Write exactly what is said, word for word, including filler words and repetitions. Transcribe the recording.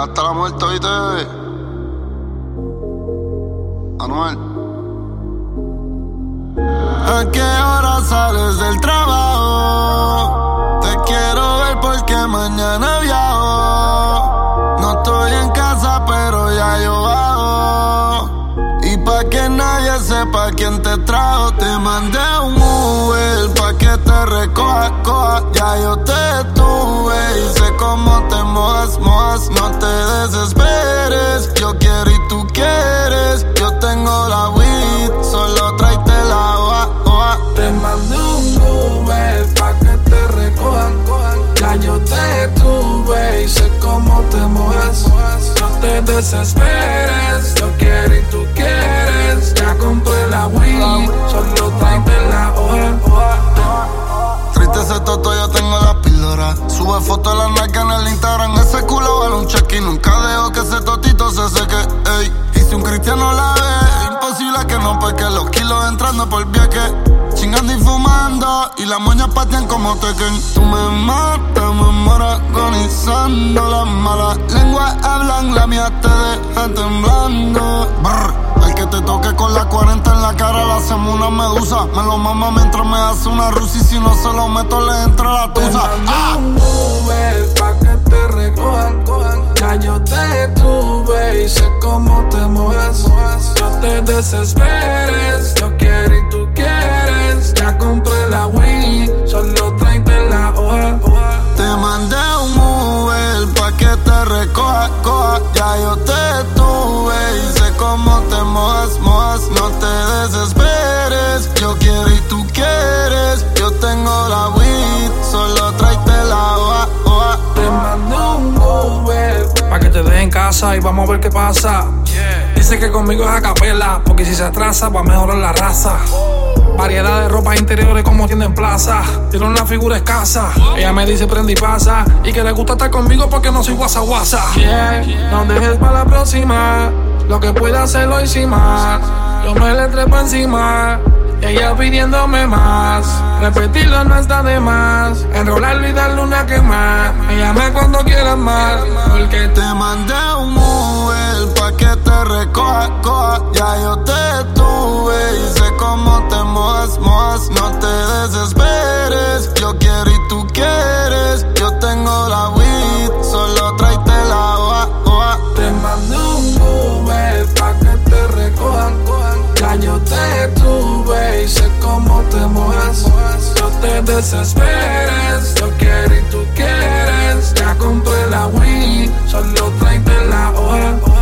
hasta la muerte, ¿oíste? Anuel. ¿A qué hora sales del trabajo? Te quiero ver porque mañana viajo. No estoy en casa, pero ya yo bajo. Y pa' que nadie sepa quién te trajo, te mandé un Uber pa' que te recoja, coja. Ya yo te tuve y sé cómo te mojas, mojas. No te desesperes, yo quiero y tú quieres. Yo tengo la weed, solo tráete la hoja, hoja. Te mandé un Uber pa' que te recojan, cojan. Ya yo te tuve y sé cómo te mojas. No te desesperes, yo quiero y tú quieres. Ya compré la weed, solo tráete la hoja, hoja. Triste ese toto, yo tengo la píldora. Sube fotos de la nalga en el Instagram. Ese culo vale un check y nunca dejo que ese totito se seque, ey. Y si un cristiano la ve, imposible que no peque. Los kilos entrando por vieque, chingando y fumando, y las moñas patean como Tekken. Tú me matas, me muero agonizando. Las malas lenguas hablan, la mía te deja temblando. Brr. El que te toque con la cuarenta en la cara, le hacemos una medusa. Me lo mama mientras me hace una rusa, y si no se lo meto le entra la tusa. ¡Ah! Un Uber pa' que te recojan, cojan. Ya yo te tuve y sé cómo te mojas. No te desesperes, yo quiero y tú quieres. Ya compré la weed, solo tráete la hoja, hoja. Te mandé un Uber pa' que te recoja, coja. Ya yo te tuve y sé cómo te mojas, mojas. No te desesperes, yo quiero y tú quieres. Yo tengo la weed, solo tráete la hoja, hoja. Te mandé un Uber pa' que te deje en casa y vamos a ver qué pasa. Dice que conmigo es a capela, porque si se atrasa va a mejorar la raza. Variedad de ropas interiores como tiene en plaza. Tiene una figura escasa. Ella me dice prende y pasa, y que le gusta estar conmigo porque no soy guasa guasa. Yeah, no dejes para la próxima. Lo que pueda hacerlo y sin más. Yo me le trepo encima y ella pidiéndome más. Repetirlo no está de más. Enrolarlo y darle una quema. Me llama cuando quieras más, porque te mandé un Uber pa' que te recoja, coja. Ya yo te tuve y sé cómo te mojas, mojas. No te desesperes, yo quiero y tú quieres. Yo tengo la weed, solo tráete la hoja, hoja. te mandé un Uber pa' que te recojan, cojan. Ya yo te tuve y sé cómo te mojas. No te desesperes, yo quiero y tú quieres. Ya compré la weed, solo tráete la hoja.